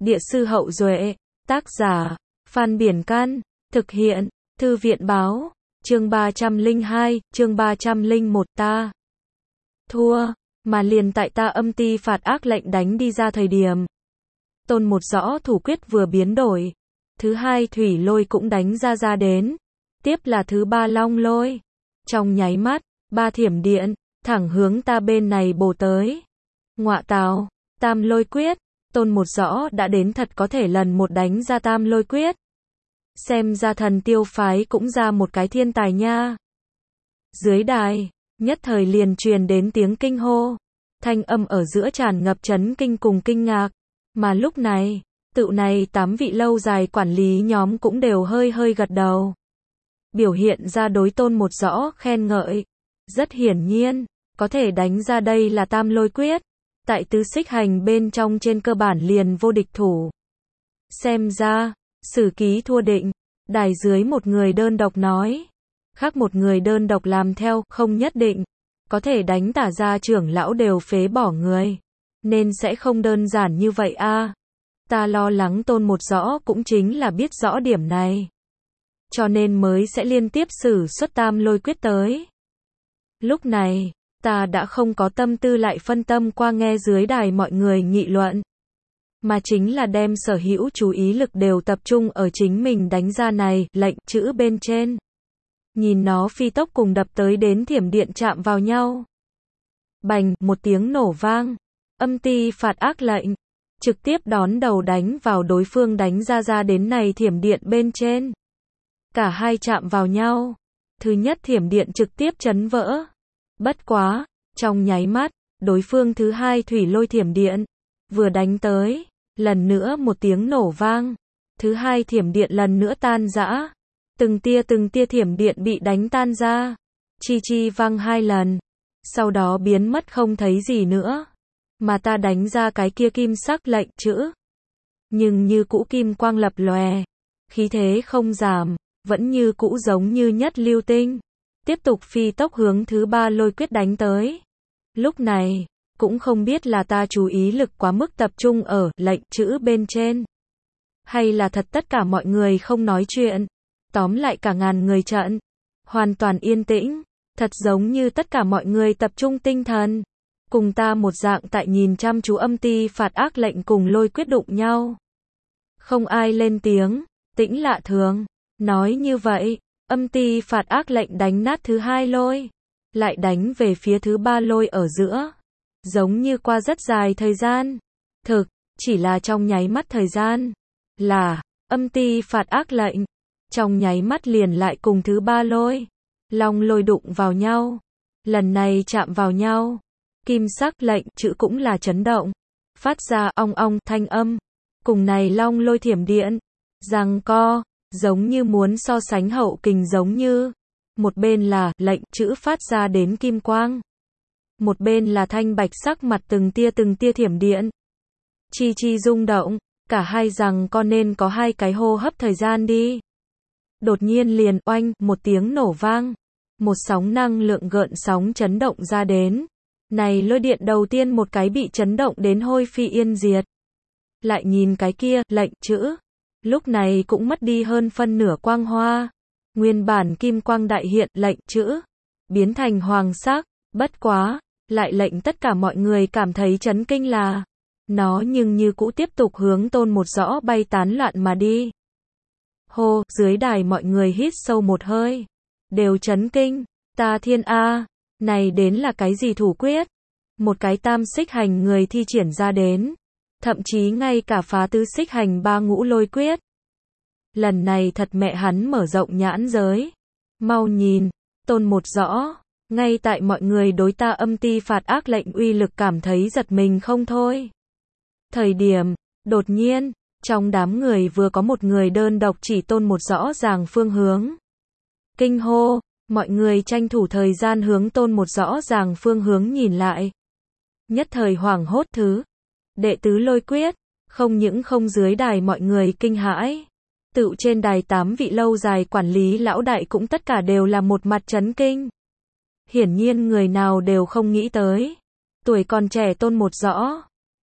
Địa sư Hậu Duệ, tác giả, Phan Biển Can, thực hiện, Thư viện Báo, chương 302, chương 301 ta thua, mà liền tại ta âm ti phạt ác lệnh đánh đi ra thời điểm. Tôn một rõ thủ quyết vừa biến đổi, thứ hai thủy lôi cũng đánh ra đến, tiếp là thứ ba long lôi. Trong nháy mắt, ba thiểm điện, thẳng hướng ta bên này bổ tới. Ngọa tào, tam lôi quyết, Tôn một rõ đã đến thật có thể lần một đánh ra tam lôi quyết. Xem ra thần tiêu phái cũng ra một cái thiên tài nha. Dưới đài, nhất thời liền truyền đến tiếng kinh hô. Thanh âm ở giữa tràn ngập chấn kinh cùng kinh ngạc. Mà lúc này, tự này 8 vị lâu dài quản lý nhóm cũng đều hơi gật đầu. Biểu hiện ra đối Tôn một rõ khen ngợi. Rất hiển nhiên, có thể đánh ra đây là tam lôi quyết. Tại tứ xích hành bên trong trên cơ bản liền vô địch thủ. Xem ra, sử ký thua định. Đài dưới một người đơn độc nói. Khác một người đơn độc làm theo, không nhất định. Có thể đánh tả ra trưởng lão đều phế bỏ người. Nên sẽ không đơn giản như vậy a. Ta lo lắng Tôn một rõ cũng chính là biết rõ điểm này. Cho nên mới sẽ liên tiếp sử xuất tam lôi quyết tới. Lúc này, ta đã không có tâm tư lại phân tâm qua nghe dưới đài mọi người nghị luận. Mà chính là đem sở hữu chú ý lực đều tập trung ở chính mình đánh ra này, lệnh chữ bên trên. Nhìn nó phi tốc cùng đập tới đến thiểm điện chạm vào nhau. Bành, một tiếng nổ vang. Âm ti phạt ác lệnh. Trực tiếp đón đầu đánh vào đối phương đánh ra đến này thiểm điện bên trên. Cả hai chạm vào nhau. Thứ nhất thiểm điện trực tiếp chấn vỡ. Bất quá, trong nháy mắt, đối phương thứ hai thủy lôi thiểm điện. Vừa đánh tới, lần nữa một tiếng nổ vang. Thứ hai thiểm điện lần nữa tan rã. Từng tia thiểm điện bị đánh tan ra. Chi vang 2 lần. Sau đó biến mất không thấy gì nữa. Mà ta đánh ra cái kia kim sắc lệnh chữ. Nhưng như cũ kim quang lập lòe. Khí thế không giảm. Vẫn như cũ giống như nhất lưu tinh. Tiếp tục phi tốc hướng thứ ba lôi quyết đánh tới. Lúc này, cũng không biết là ta chú ý lực quá mức tập trung ở lệnh chữ bên trên. Hay là thật tất cả mọi người không nói chuyện. Tóm lại cả ngàn người trận. Hoàn toàn yên tĩnh. Thật giống như tất cả mọi người tập trung tinh thần. Cùng ta một dạng tại nhìn chăm chú âm ti phạt ác lệnh cùng lôi quyết đụng nhau. Không ai lên tiếng. Tĩnh lạ thường. Nói như vậy, âm ti phạt ác lệnh đánh nát thứ hai lôi. Lại đánh về phía thứ ba lôi ở giữa. Giống như qua rất dài thời gian. Thực, chỉ là trong nháy mắt thời gian. Là, âm ti phạt ác lệnh. Trong nháy mắt liền lại cùng thứ ba lôi. Long lôi đụng vào nhau. Lần này chạm vào nhau. Kim sắc lệnh chữ cũng là chấn động. Phát ra ong ong thanh âm. Cùng này long lôi thiểm điện. Giằng co. Giống như muốn so sánh hậu kình giống như. Một bên là lệnh chữ phát ra đến kim quang. Một bên là thanh bạch sắc mặt từng tia thiểm điện. Chi rung động. Cả hai giằng co nên có hai cái hô hấp thời gian đi. Đột nhiên liền oanh, một tiếng nổ vang. Một sóng năng lượng gợn sóng chấn động ra đến. Này lôi điện đầu tiên một cái bị chấn động đến hôi phi yên diệt. Lại nhìn cái kia, lệnh chữ. Lúc này cũng mất đi hơn phân nửa quang hoa. Nguyên bản kim quang đại hiện lệnh chữ. Biến thành hoàng sắc. Bất quá. Lại lệnh tất cả mọi người cảm thấy chấn kinh là. Nó nhưng như cũ tiếp tục hướng Tôn một rõ bay tán loạn mà đi. Hô, dưới đài mọi người hít sâu một hơi. Đều chấn kinh. Ta thiên A. Này đến là cái gì thủ quyết? Một cái tam xích hành người thi triển ra đến. Thậm chí ngay cả phá tứ xích hành ba ngũ lôi quyết. Lần này thật mẹ hắn mở rộng nhãn giới. Mau nhìn, Tôn một rõ. Ngay tại mọi người đối ta âm ti phạt ác lệnh uy lực cảm thấy giật mình không thôi. Thời điểm, đột nhiên, trong đám người vừa có một người đơn độc chỉ Tôn một rõ ràng phương hướng. Kinh hô, mọi người tranh thủ thời gian hướng Tôn một rõ ràng phương hướng nhìn lại. Nhất thời hoảng hốt thứ. Đệ tứ lôi quyết, không những không dưới đài mọi người kinh hãi. Tự trên đài 8 vị lâu dài quản lý lão đại cũng tất cả đều là một mặt chấn kinh. Hiển nhiên người nào đều không nghĩ tới. Tuổi còn trẻ Tôn một rõ.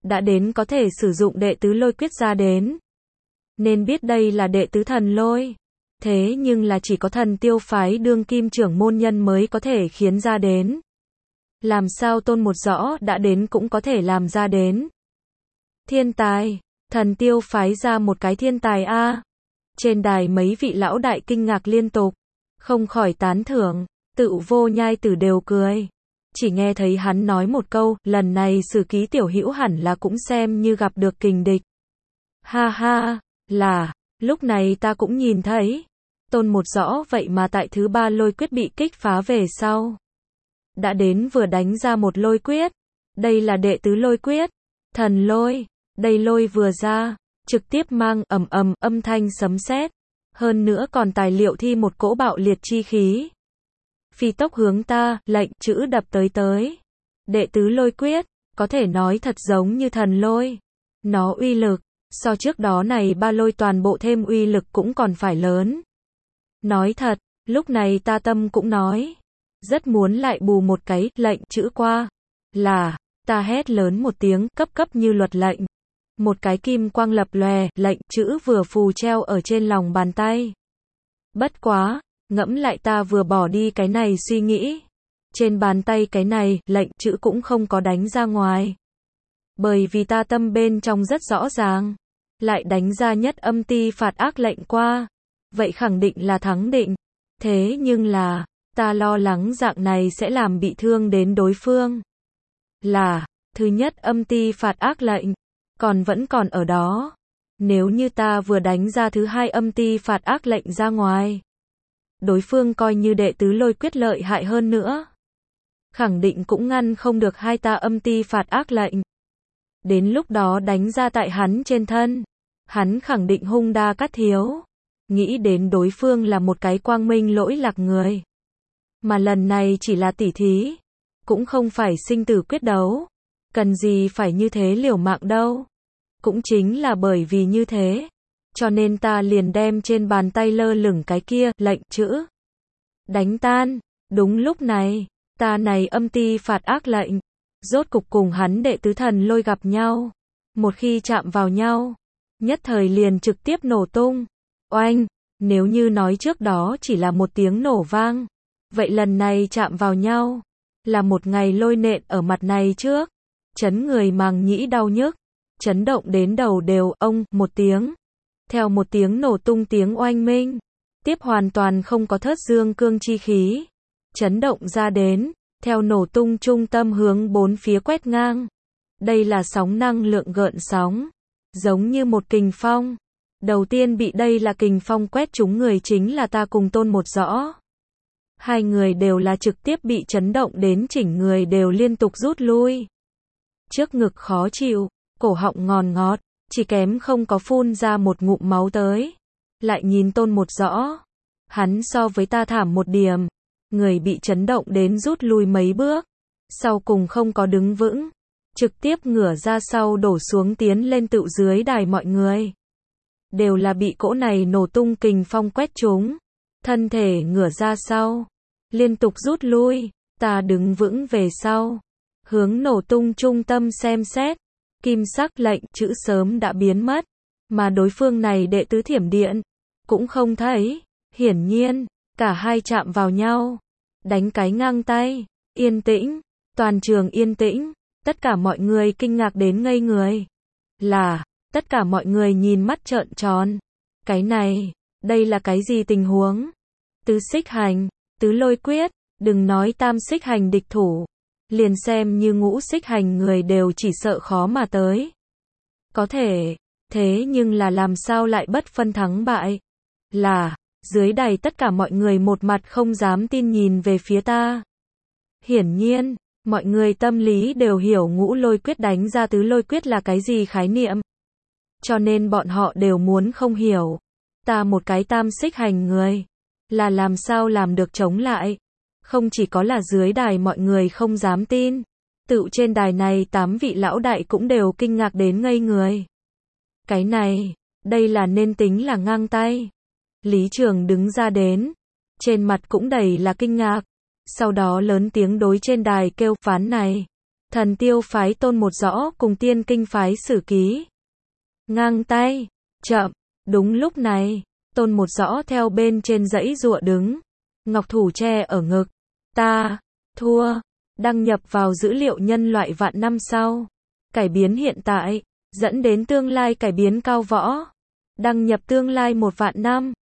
đã đến có thể sử dụng đệ tứ lôi quyết ra đến. Nên biết đây là đệ tứ thần lôi. Thế nhưng là chỉ có Thần Tiêu phái đương kim trưởng môn nhân mới có thể khiến ra đến. Làm sao Tôn Một Rõ đã đến cũng có thể làm ra đến. Thiên tài, Thần Tiêu phái ra một cái thiên tài a. Trên đài mấy vị lão đại kinh ngạc liên tục, không khỏi tán thưởng, tự Vô Nhai Tử đều cười. Chỉ nghe thấy hắn nói một câu, lần này Sử Ký tiểu hữu hẳn là cũng xem như gặp được kình địch. Ha ha, là, lúc này ta cũng nhìn thấy, Tôn Một Rõ vậy mà tại thứ 3 lôi quyết bị kích phá về sau. Đã đến vừa đánh ra một lôi quyết, đây là đệ tứ lôi quyết, thần lôi, đây lôi vừa ra, trực tiếp mang ầm ầm âm thanh sấm sét, hơn nữa còn tài liệu thi một cỗ bạo liệt chi khí. Phi tốc hướng ta, lệnh chữ đập tới. Đệ tứ lôi quyết, có thể nói thật giống như thần lôi. Nó uy lực, so trước đó này 3 lôi toàn bộ thêm uy lực cũng còn phải lớn. Nói thật, lúc này ta tâm cũng nói. Rất muốn lại bù một cái, lệnh chữ qua. Là, ta hét lớn một tiếng, cấp như luật lệnh. Một cái kim quang lập lòe, lệnh chữ vừa phù treo ở trên lòng bàn tay. Bất quá, ngẫm lại ta vừa bỏ đi cái này suy nghĩ. Trên bàn tay cái này, lệnh chữ cũng không có đánh ra ngoài. Bởi vì ta tâm bên trong rất rõ ràng. Lại đánh ra nhất âm ti phạt ác lệnh qua. Vậy khẳng định là thắng định. Thế nhưng là, ta lo lắng dạng này sẽ làm bị thương đến đối phương. Là, thứ nhất âm ti phạt ác lệnh, vẫn còn ở đó. Nếu như ta vừa đánh ra thứ 2 âm ti phạt ác lệnh ra ngoài, đối phương coi như đệ tứ lôi quyết lợi hại hơn nữa, khẳng định cũng ngăn không được 2 ta âm ti phạt ác lệnh. Đến lúc đó đánh ra tại hắn trên thân, hắn khẳng định hung đa cát thiếu. Nghĩ đến đối phương là một cái quang minh lỗi lạc người. Mà lần này chỉ là tỉ thí, cũng không phải sinh tử quyết đấu. Cần gì phải như thế liều mạng đâu. Cũng chính là bởi vì như thế, cho nên ta liền đem trên bàn tay lơ lửng cái kia, lệnh chữ đánh tan. Đúng lúc này, ta này âm ti phạt ác lệnh, rốt cục cùng hắn đệ tứ thần lôi gặp nhau. Một khi chạm vào nhau, nhất thời liền trực tiếp nổ tung. Oanh, nếu như nói trước đó chỉ là một tiếng nổ vang, vậy lần này chạm vào nhau, là một ngày lôi nện ở mặt này trước, chấn người màng nhĩ đau nhức, chấn động đến đầu đều, ông, một tiếng. Theo một tiếng nổ tung tiếng oanh minh, tiếp hoàn toàn không có thớt dương cương chi khí, chấn động ra đến, theo nổ tung trung tâm hướng bốn phía quét ngang. Đây là sóng năng lượng gợn sóng, giống như một kình phong. Đầu tiên bị đây là kình phong quét trúng người chính là ta cùng Tôn Một Rõ. Hai người đều là trực tiếp bị chấn động đến chỉnh người đều liên tục rút lui. Trước ngực khó chịu, cổ họng ngòn ngọt, chỉ kém không có phun ra một ngụm máu tới. Lại nhìn Tôn Một Rõ, hắn so với ta thảm một điểm, người bị chấn động đến rút lui mấy bước, sau cùng không có đứng vững, trực tiếp ngửa ra sau đổ xuống tiến lên tựu dưới đài mọi người. Đều là bị cỗ này nổ tung kình phong quét trúng, thân thể ngửa ra sau, liên tục rút lui, ta đứng vững về sau, hướng nổ tung trung tâm xem xét, kim sắc lệnh chữ sớm đã biến mất, mà đối phương này đệ tứ thiểm điện, cũng không thấy, hiển nhiên, cả hai chạm vào nhau, đánh cái ngang tay, yên tĩnh, toàn trường yên tĩnh, tất cả mọi người kinh ngạc đến ngây người, là, tất cả mọi người nhìn mắt trợn tròn, cái này, đây là cái gì tình huống, tứ xích hành, tứ lôi quyết, đừng nói tam xích hành địch thủ, liền xem như ngũ xích hành người đều chỉ sợ khó mà tới. Có thể, thế nhưng là làm sao lại bất phân thắng bại? Là, dưới đài tất cả mọi người một mặt không dám tin nhìn về phía ta. Hiển nhiên, mọi người tâm lý đều hiểu ngũ lôi quyết đánh ra tứ lôi quyết là cái gì khái niệm. Cho nên bọn họ đều muốn không hiểu. Ta một cái tam xích hành người, là làm sao làm được chống lại. Không chỉ có là dưới đài mọi người không dám tin, tựu trên đài này 8 vị lão đại cũng đều kinh ngạc đến ngây người. Cái này, đây là nên tính là ngang tay. Lý Trường đứng ra đến, trên mặt cũng đầy là kinh ngạc, sau đó lớn tiếng đối trên đài kêu phán này. Thần tiêu phái Tôn Một Rõ cùng tiên kinh phái Sử Ký. Ngang tay, chậm, đúng lúc này, Tôn Một Rõ theo bên trên dãy giụa đứng, ngọc thủ che ở ngực, ta, thua, đăng nhập vào dữ liệu nhân loại vạn năm sau, cải biến hiện tại, dẫn đến tương lai cải biến cao võ, đăng nhập tương lai 1 vạn năm.